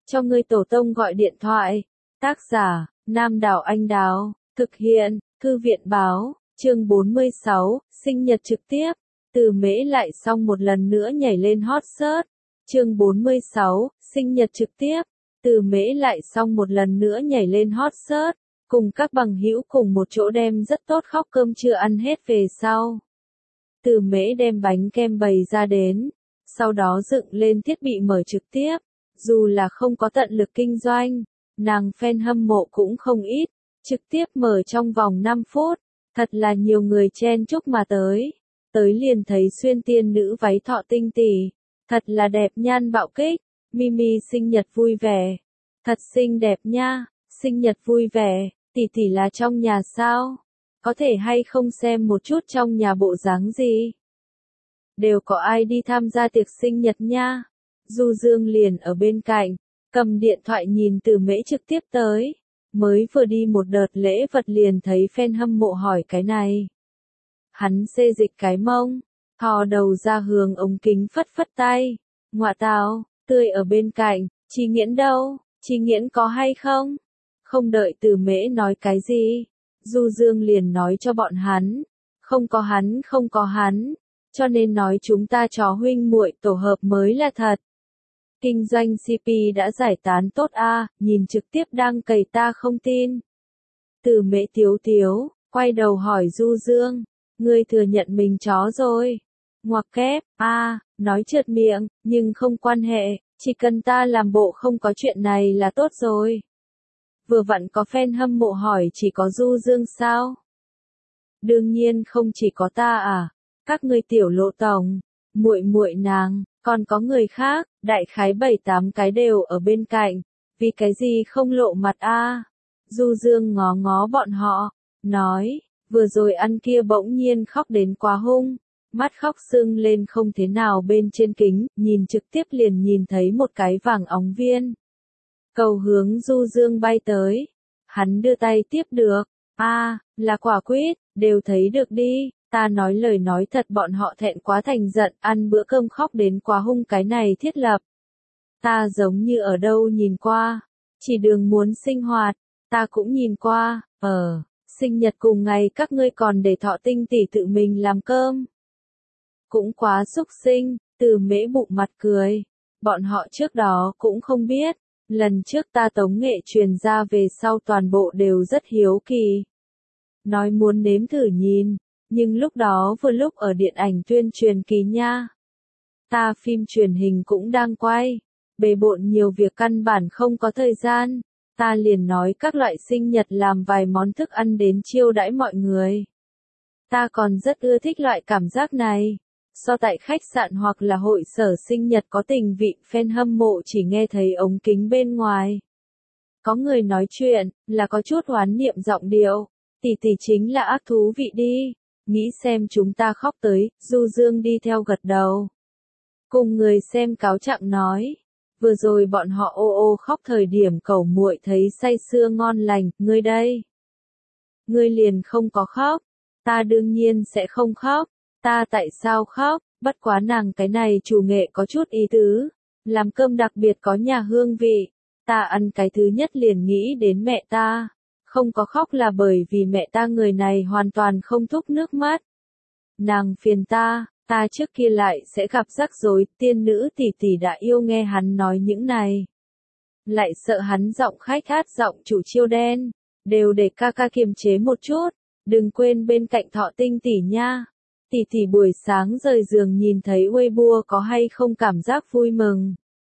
cho ngươi tổ tông gọi điện thoại. Tác giả, Nam Đào Anh Đào, thực hiện, Thư viện Báo, chương 46, sinh nhật trực tiếp. Từ Mễ lại xong một lần nữa nhảy lên hot search. Chương 46, sinh nhật trực tiếp. Từ Mễ lại xong một lần nữa nhảy lên hot search, cùng các bằng hữu cùng một chỗ đem rất tốt khóc cơm chưa ăn hết về sau. Từ Mễ đem bánh kem bày ra đến, sau đó dựng lên thiết bị mở trực tiếp. Dù là không có tận lực kinh doanh, nàng fan hâm mộ cũng không ít, trực tiếp mở trong vòng 5 phút, thật là nhiều người chen chúc mà tới. Tới liền thấy xuyên tiên nữ váy thọ tinh tỉ, thật là đẹp nhan bạo kích. Mimi sinh nhật vui vẻ, thật xinh đẹp nha, sinh nhật vui vẻ, tỷ tỷ là trong nhà sao? Có thể hay không xem một chút trong nhà bộ dáng gì? Đều có ai đi tham gia tiệc sinh nhật nha? Du Dương liền ở bên cạnh, cầm điện thoại nhìn Từ Mễ trực tiếp tới, mới vừa đi một đợt lễ vật liền thấy fan hâm mộ hỏi cái này. Hắn xê dịch cái mông, thò đầu ra hướng ống kính phất phất tay, ngọa tào, tươi ở bên cạnh, Chi Nghiễn đâu, Chi Nghiễn có hay không? Không đợi Từ Mễ nói cái gì, Du Dương liền nói cho bọn hắn, không có hắn, cho nên nói chúng ta chó huynh muội tổ hợp mới là thật. Kinh doanh CP đã giải tán tốt a, nhìn trực tiếp đang cày ta không tin. Từ Mễ tiếu tiếu, quay đầu hỏi Du Dương, ngươi thừa nhận mình chó rồi. Ngoặc kép, nói trượt miệng, nhưng không quan hệ, chỉ cần ta làm bộ không có chuyện này là tốt rồi. Vừa vặn có fan hâm mộ hỏi chỉ có Du Dương sao? Đương nhiên không chỉ có ta à, các ngươi tiểu lộ tổng, muội muội nàng, còn có người khác, đại khái 7-8 cái đều ở bên cạnh, vì cái gì không lộ mặt a? Du Dương ngó ngó bọn họ, nói, vừa rồi ăn kia bỗng nhiên khóc đến quá hung, mắt khóc sưng lên không thế nào bên trên kính, nhìn trực tiếp liền nhìn thấy một cái vàng óng viên. Cầu hướng Du Dương bay tới, hắn đưa tay tiếp được, là quả quýt, đều thấy được đi. Ta nói lời nói thật bọn họ thẹn quá thành giận, ăn bữa cơm khóc đến quá hung cái này thiết lập. Ta giống như ở đâu nhìn qua, chỉ đường muốn sinh hoạt, ta cũng nhìn qua, sinh nhật cùng ngày các ngươi còn để Thọ Tinh tỷ tự mình làm cơm. Cũng quá xúc sinh, Từ Mễ bụng mặt cười, bọn họ trước đó cũng không biết, lần trước ta tống nghệ truyền ra về sau toàn bộ đều rất hiếu kỳ. Nói muốn nếm thử nhìn. Nhưng lúc đó vừa lúc ở điện ảnh tuyên truyền kỳ nha. Ta phim truyền hình cũng đang quay, bề bộn nhiều việc căn bản không có thời gian, ta liền nói các loại sinh nhật làm vài món thức ăn đến chiêu đãi mọi người. Ta còn rất ưa thích loại cảm giác này, so tại khách sạn hoặc là hội sở sinh nhật có tình vị fan hâm mộ chỉ nghe thấy ống kính bên ngoài. Có người nói chuyện, là có chút hoán niệm giọng điệu, tỷ tỷ chính là ác thú vị đi. Nghĩ xem chúng ta khóc tới, Du Dương đi theo gật đầu. Cùng người xem cáo trạng nói, vừa rồi bọn họ ô khóc thời điểm cẩu muội thấy say sưa ngon lành, ngươi đây. Ngươi liền không có khóc, ta đương nhiên sẽ không khóc, ta tại sao khóc, bất quá nàng cái này chủ nghệ có chút ý tứ, làm cơm đặc biệt có nhà hương vị, ta ăn cái thứ nhất liền nghĩ đến mẹ ta. Không có khóc là bởi vì mẹ ta người này hoàn toàn không thúc nước mắt. Nàng phiền ta trước kia lại sẽ gặp rắc rối, tiên nữ tỷ tỷ đã yêu nghe hắn nói những này. Lại sợ hắn giọng khách hát giọng chủ chiêu đen, đều để ca ca kiềm chế một chút, đừng quên bên cạnh Thọ Tinh tỷ nha. Tỷ tỷ buổi sáng rời giường nhìn thấy Weibo có hay không cảm giác vui mừng.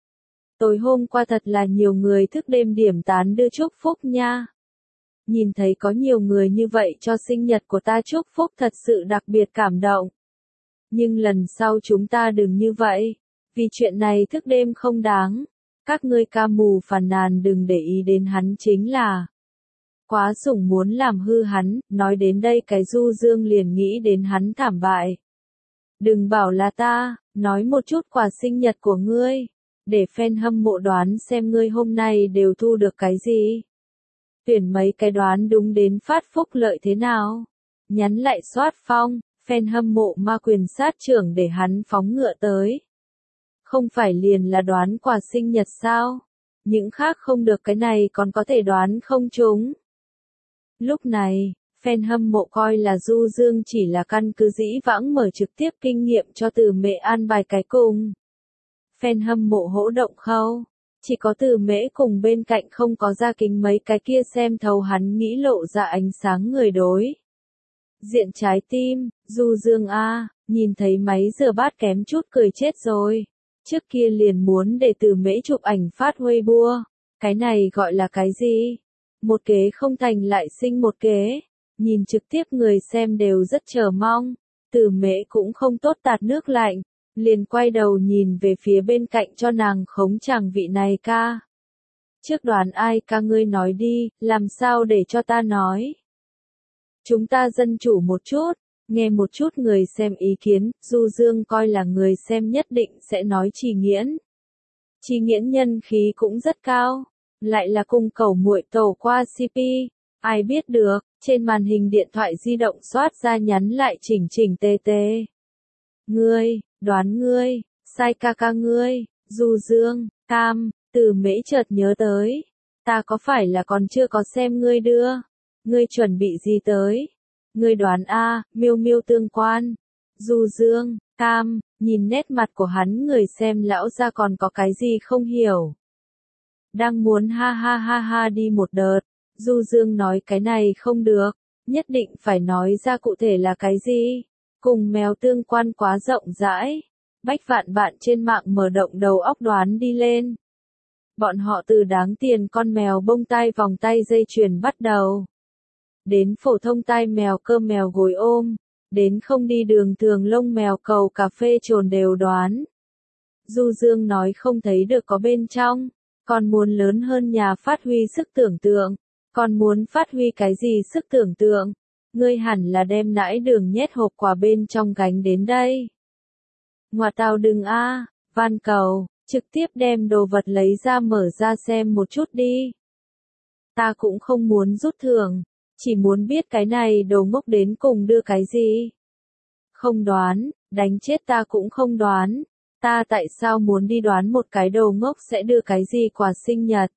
Tối hôm qua thật là nhiều người thức đêm điểm tán đưa chúc phúc nha. Nhìn thấy có nhiều người như vậy cho sinh nhật của ta chúc phúc thật sự đặc biệt cảm động. Nhưng lần sau chúng ta đừng như vậy, vì chuyện này thức đêm không đáng. Các ngươi ca mù phàn nàn đừng để ý đến hắn chính là quá sủng muốn làm hư hắn, nói đến đây cái Du Dương liền nghĩ đến hắn thảm bại. Đừng bảo là ta, nói một chút quà sinh nhật của ngươi, để fan hâm mộ đoán xem ngươi hôm nay đều thu được cái gì. Tuyển mấy cái đoán đúng đến phát phúc lợi thế nào. Nhắn lại soát phong, fan hâm mộ ma quyền sát trưởng để hắn phóng ngựa tới. Không phải liền là đoán quà sinh nhật sao? những khác không được cái này còn có thể đoán không chúng. Lúc này, fan hâm mộ coi là Du Dương chỉ là căn cứ dĩ vãng mở trực tiếp kinh nghiệm cho Từ Mễ an bài cái cùng. Fan hâm mộ hỗ động khâu. Chỉ có Từ Mễ cùng bên cạnh không có ra kính mấy cái kia xem thấu hắn nghĩ lộ ra ánh sáng người đối. Diện trái tim, Du Dương a, nhìn thấy máy rửa bát kém chút cười chết rồi. Trước kia liền muốn để Từ Mễ chụp ảnh phát Weibo. Cái này gọi là cái gì? Một kế không thành lại sinh một kế. Nhìn trực tiếp người xem đều rất chờ mong. Từ Mễ cũng không tốt tạt nước lạnh. Liền quay đầu nhìn về phía bên cạnh cho nàng khống chàng vị này ca. Trước đoán ai ca ngươi nói đi, làm sao để cho ta nói. Chúng ta dân chủ một chút, nghe một chút người xem ý kiến, Du Dương coi là người xem nhất định sẽ nói Trì Nghiễn. Trì Nghiễn nhân khí cũng rất cao, lại là cùng cẩu muội tàu qua CP, ai biết được, trên màn hình điện thoại di động xoát ra nhắn lại chỉnh chỉnh tề tề. Ngươi, đoán ngươi, sai ca ca ngươi, Du Dương, Cam, Từ Mễ chợt nhớ tới. Ta có phải là còn chưa có xem ngươi đưa? Ngươi chuẩn bị gì tới? Ngươi đoán a, Miêu Miêu tương quan. Du Dương, Cam, nhìn nét mặt của hắn người xem lão ra còn có cái gì không hiểu. Đang muốn ha ha ha ha đi một đợt, Du Dương nói cái này không được, nhất định phải nói ra cụ thể là cái gì. Cùng mèo tương quan quá rộng rãi. Bách vạn bạn trên mạng mở động đầu óc đoán đi lên. Bọn họ từ đáng tiền con mèo bông tai vòng tay dây chuyền bắt đầu. Đến phổ thông tai mèo cơm mèo gối ôm. Đến không đi đường thường lông mèo cầu cà phê trồn đều đoán. Du Dương nói không thấy được có bên trong. Còn muốn lớn hơn nhà phát huy sức tưởng tượng. Còn muốn phát huy cái gì sức tưởng tượng. Ngươi hẳn là đem nãi đường nhét hộp quà bên trong gánh đến đây. Ngoà tao đừng a, van cầu, trực tiếp đem đồ vật lấy ra mở ra xem một chút đi. Ta cũng không muốn rút thưởng, chỉ muốn biết cái này đồ ngốc đến cùng đưa cái gì. Không đoán, đánh chết ta cũng không đoán. Ta tại sao muốn đi đoán một cái đồ ngốc sẽ đưa cái gì quà sinh nhật.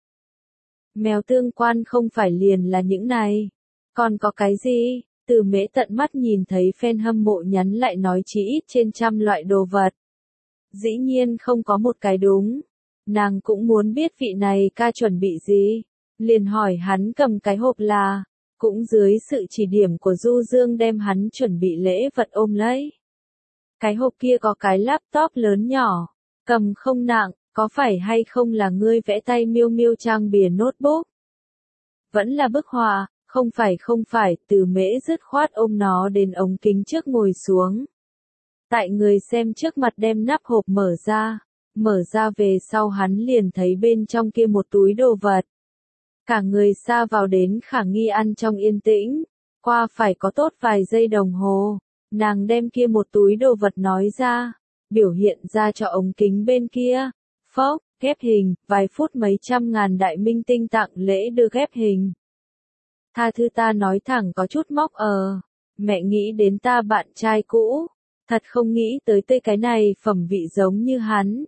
Mèo tương quan không phải liền là những này. Còn có cái gì? Từ Mễ tận mắt nhìn thấy fan hâm mộ nhắn lại nói chỉ ít trên trăm loại đồ vật. Dĩ nhiên không có một cái đúng. Nàng cũng muốn biết vị này ca chuẩn bị gì. Liền hỏi hắn cầm cái hộp là. Cũng dưới sự chỉ điểm của Du Dương đem hắn chuẩn bị lễ vật ôm lấy. Cái hộp kia có cái laptop lớn nhỏ. Cầm không nặng, có phải hay không là ngươi vẽ tay Miêu Miêu trang bìa notebook? Vẫn là bức họa. Không phải, Từ Mễ dứt khoát ôm nó đến ống kính trước ngồi xuống. Tại người xem trước mặt đem nắp hộp mở ra về sau hắn liền thấy bên trong kia một túi đồ vật. Cả người xa vào đến khả nghi ăn trong yên tĩnh, qua phải có tốt vài giây đồng hồ, nàng đem kia một túi đồ vật nói ra, biểu hiện ra cho ống kính bên kia, phốc, ghép hình, vài phút mấy trăm ngàn đại minh tinh tặng lễ đưa ghép hình. Tha thứ ta nói thẳng có chút móc mẹ nghĩ đến ta bạn trai cũ, thật không nghĩ tới cái này phẩm vị giống như hắn.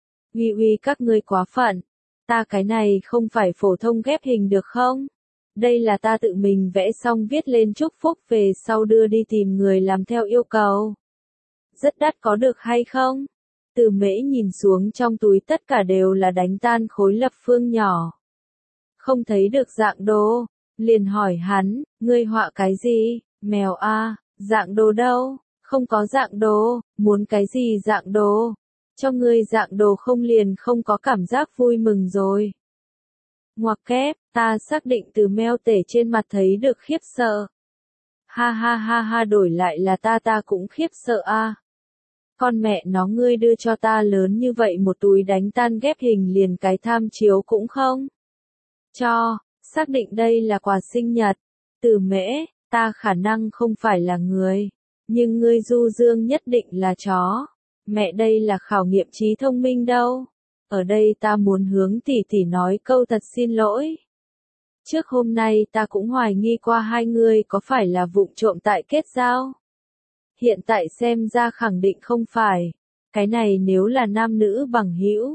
Uy các ngươi quá phận, ta cái này không phải phổ thông ghép hình được không? Đây là ta tự mình vẽ xong viết lên chúc phúc về sau đưa đi tìm người làm theo yêu cầu. Rất đắt có được hay không? Từ Mễ nhìn xuống trong túi tất cả đều là đánh tan khối lập phương nhỏ. Không thấy được dạng đồ. Liền hỏi hắn, ngươi họa cái gì? Mèo a, dạng đồ đâu? Không có dạng đồ, muốn cái gì dạng đồ? Cho ngươi dạng đồ không liền không có cảm giác vui mừng rồi. Ngoặc kép, ta xác định từ meo tể trên mặt thấy được khiếp sợ. Ha ha ha ha đổi lại là ta cũng khiếp sợ a. Con mẹ nó ngươi đưa cho ta lớn như vậy một túi đánh tan ghép hình liền cái tham chiếu cũng không? Cho. Xác định đây là quà sinh nhật. Từ Mễ, ta khả năng không phải là người. Nhưng ngươi Du Dương nhất định là chó. Mẹ đây là khảo nghiệm trí thông minh đâu. Ở đây ta muốn hướng tỷ tỷ nói câu thật xin lỗi. Trước hôm nay ta cũng hoài nghi qua hai người có phải là vụng trộm tại kết giao. Hiện tại xem ra khẳng định không phải. Cái này nếu là nam nữ bằng hữu.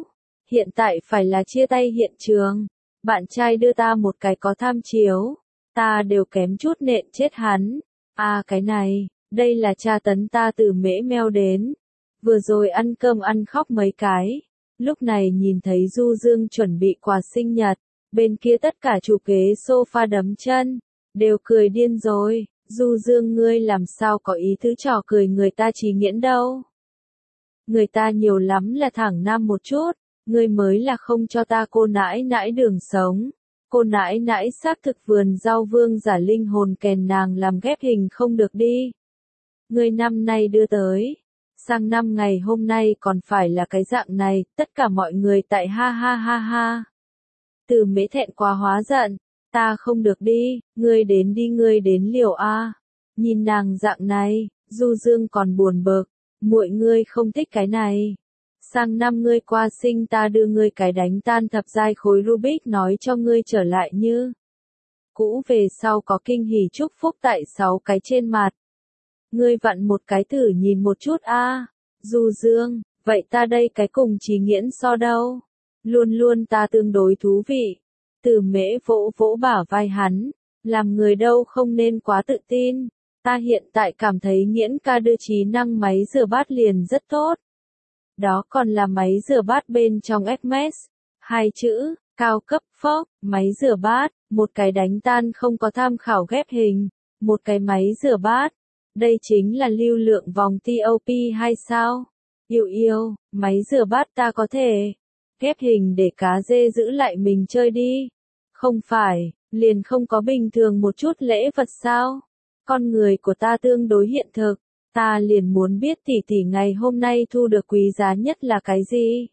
hiện tại phải là chia tay hiện trường. Bạn trai đưa ta một cái có tham chiếu, ta đều kém chút nện chết hắn. À cái này, đây là tra tấn ta từ Mễ Meo đến. Vừa rồi ăn cơm ăn khóc mấy cái. Lúc này nhìn thấy Du Dương chuẩn bị quà sinh nhật, bên kia tất cả chủ kế sofa đấm chân, đều cười điên rồi. Du Dương ngươi làm sao có ý tứ trò cười người ta Trí Nghiễn đâu. Người ta nhiều lắm là thẳng nam một chút, ngươi mới là không cho ta cô nãi nãi đường sống. Cô nãi nãi xác thực vườn rau vương giả linh hồn kèn nàng làm ghép hình không được đi. Ngươi năm nay đưa tới, sang năm ngày hôm nay còn phải là cái dạng này, tất cả mọi người tại ha ha ha ha. Từ Mễ thẹn quá hóa giận, ta không được đi, ngươi đến đi ngươi đến liều a. Nhìn nàng dạng này, Du Dương còn buồn bực, muội ngươi không thích cái này. Sang năm ngươi qua sinh ta đưa ngươi cái đánh tan thập giai khối Rubik nói cho ngươi trở lại như cũ về sau có kinh hỉ chúc phúc tại 6 cái trên mặt. Ngươi vặn một cái thử nhìn một chút a. Du Dương, vậy ta đây cái cùng Trí Nghiễn so đâu? Luôn luôn ta tương đối thú vị. Từ Mễ vỗ vỗ bả vai hắn, làm người đâu không nên quá tự tin. Ta hiện tại cảm thấy Nghiễn ca đưa trí năng máy rửa bát liền rất tốt. Đó còn là máy rửa bát bên trong Hermes. 2 chữ, cao cấp phốc, máy rửa bát, một cái đánh tan không có tham khảo ghép hình, một cái máy rửa bát. Đây chính là lưu lượng vòng TOP hay sao? Yêu yêu, máy rửa bát ta có thể ghép hình để cá dê giữ lại mình chơi đi. Không phải, liền không có bình thường một chút lễ vật sao? Con người của ta tương đối hiện thực, ta liền muốn biết tỷ tỷ ngày hôm nay thu được quý giá nhất là cái gì?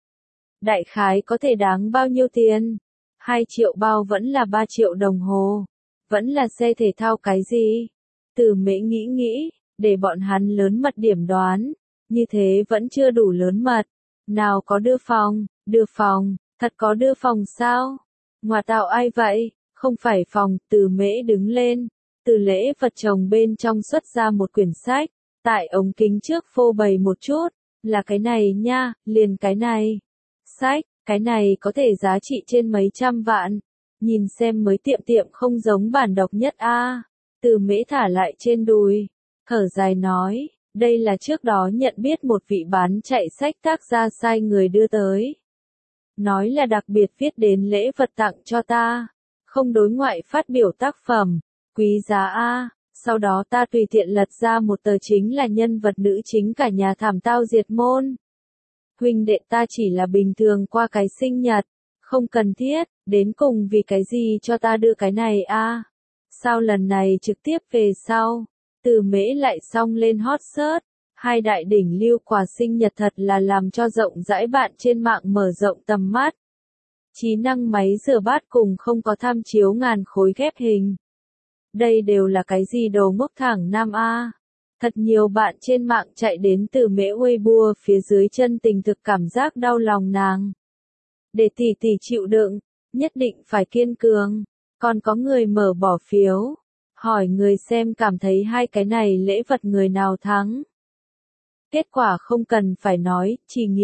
Đại khái có thể đáng bao nhiêu tiền? 2 triệu bao vẫn là 3 triệu đồng hồ? Vẫn là xe thể thao cái gì? Từ Mễ nghĩ, để bọn hắn lớn mật điểm đoán, như thế vẫn chưa đủ lớn mật. Nào có đưa phòng, thật có đưa phòng sao? Ngoà tạo ai vậy? Không phải phòng, Từ Mễ đứng lên, từ lễ vật chồng bên trong xuất ra một quyển sách, tại ống kính trước phô bày một chút, là cái này nha, liền cái này. Sách, cái này có thể giá trị trên mấy trăm vạn, nhìn xem mới tiệm tiệm không giống bản độc nhất a. Từ Mễ thả lại trên đùi, thở dài nói, đây là trước đó nhận biết một vị bán chạy sách tác gia sai người đưa tới. Nói là đặc biệt viết đến lễ vật tặng cho ta, không đối ngoại phát biểu tác phẩm, quý giá a. Sau đó ta tùy tiện lật ra một tờ chính là nhân vật nữ chính cả nhà thảm tao diệt môn. Huynh đệ ta chỉ là bình thường qua cái sinh nhật, không cần thiết, đến cùng vì cái gì cho ta đưa cái này a? Sao lần này trực tiếp về sau, Từ Mễ lại xong lên hot search, 2 đại đỉnh lưu quà sinh nhật thật là làm cho rộng rãi bạn trên mạng mở rộng tầm mắt. Trí năng máy rửa bát cùng không có tham chiếu ngàn khối ghép hình. Đây đều là cái gì đồ ngốc thẳng nam a? Thật nhiều bạn trên mạng chạy đến Từ Mễ Weibo phía dưới chân tình thực cảm giác đau lòng nàng. Để tỷ tỷ chịu đựng, nhất định phải kiên cường. Còn có người mở bỏ phiếu, hỏi người xem cảm thấy 2 cái này lễ vật người nào thắng. Kết quả không cần phải nói,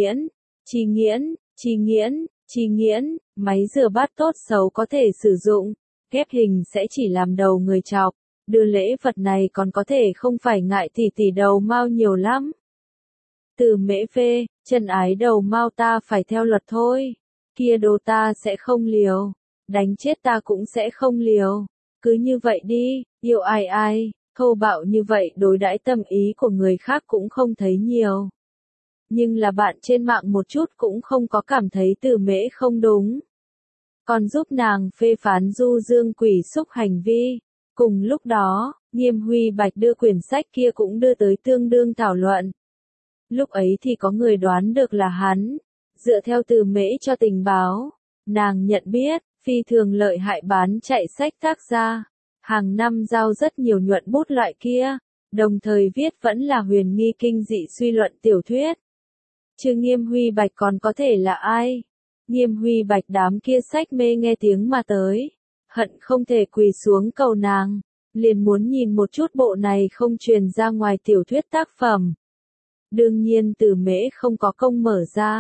Trí Nghiễn, máy rửa bát tốt xấu có thể sử dụng, ghép hình sẽ chỉ làm đầu người chọc, đưa lễ vật này còn có thể không phải ngại tỷ tỷ đầu mau nhiều lắm. Từ Mễ phê, chân ái đầu mau ta phải theo luật thôi, kia đồ ta sẽ không liều, đánh chết ta cũng sẽ không liều, cứ như vậy đi, yêu ai, thô bạo như vậy đối đãi tâm ý của người khác cũng không thấy nhiều. Nhưng là bạn trên mạng một chút cũng không có cảm thấy Từ Mễ không đúng. Còn giúp nàng phê phán Du Dương quỷ xúc hành vi. Cùng lúc đó, Nghiêm Huy Bạch đưa quyển sách kia cũng đưa tới tương đương thảo luận. Lúc ấy thì có người đoán được là hắn. Dựa theo Từ Mễ cho tình báo, nàng nhận biết, phi thường lợi hại bán chạy sách tác gia. Hàng năm giao rất nhiều nhuận bút loại kia, đồng thời viết vẫn là huyền nghi kinh dị suy luận tiểu thuyết. Chứ Nghiêm Huy Bạch còn có thể là ai? Nghiêm Huy Bạch đám kia sách mê nghe tiếng mà tới, hận không thể quỳ xuống cầu nàng, liền muốn nhìn một chút bộ này không truyền ra ngoài tiểu thuyết tác phẩm. Đương nhiên Từ Mễ không có công mở ra,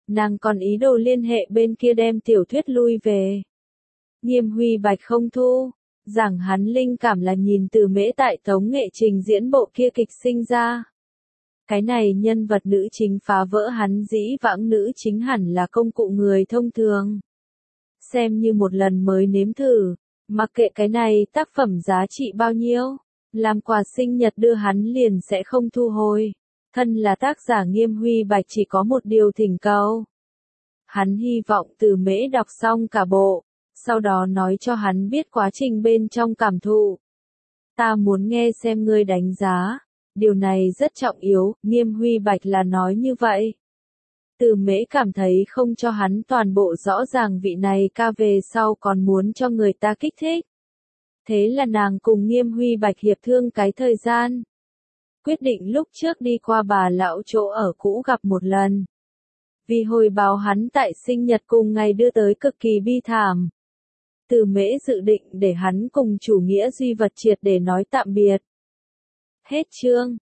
Nàng còn ý đồ liên hệ bên kia đem tiểu thuyết lui về. Nghiêm Huy Bạch không thu, rằng hắn linh cảm là nhìn Từ Mễ tại tống nghệ trình diễn bộ kia kịch sinh ra. Cái này nhân vật nữ chính phá vỡ hắn dĩ vãng nữ chính hẳn là công cụ người thông thường. Xem như một lần mới nếm thử, mặc kệ cái này tác phẩm giá trị bao nhiêu, làm quà sinh nhật đưa hắn liền sẽ không thu hồi. Thân là tác giả Nghiêm Huy Bạch chỉ có một điều thỉnh cầu. Hắn hy vọng Từ Mễ đọc xong cả bộ, sau đó nói cho hắn biết quá trình bên trong cảm thụ. Ta muốn nghe xem ngươi đánh giá. Điều này rất trọng yếu, Nghiêm Huy Bạch là nói như vậy. Từ Mễ cảm thấy không cho hắn toàn bộ rõ ràng vị này ca về sau còn muốn cho người ta kích thích. Thế là nàng cùng Nghiêm Huy Bạch hiệp thương cái thời gian. Quyết định lúc trước đi qua bà lão chỗ ở cũ gặp một lần. Vì hồi báo hắn tại sinh nhật cùng ngày đưa tới cực kỳ bi thảm. Từ Mễ dự định để hắn cùng chủ nghĩa duy vật triệt để nói tạm biệt. Hết chương.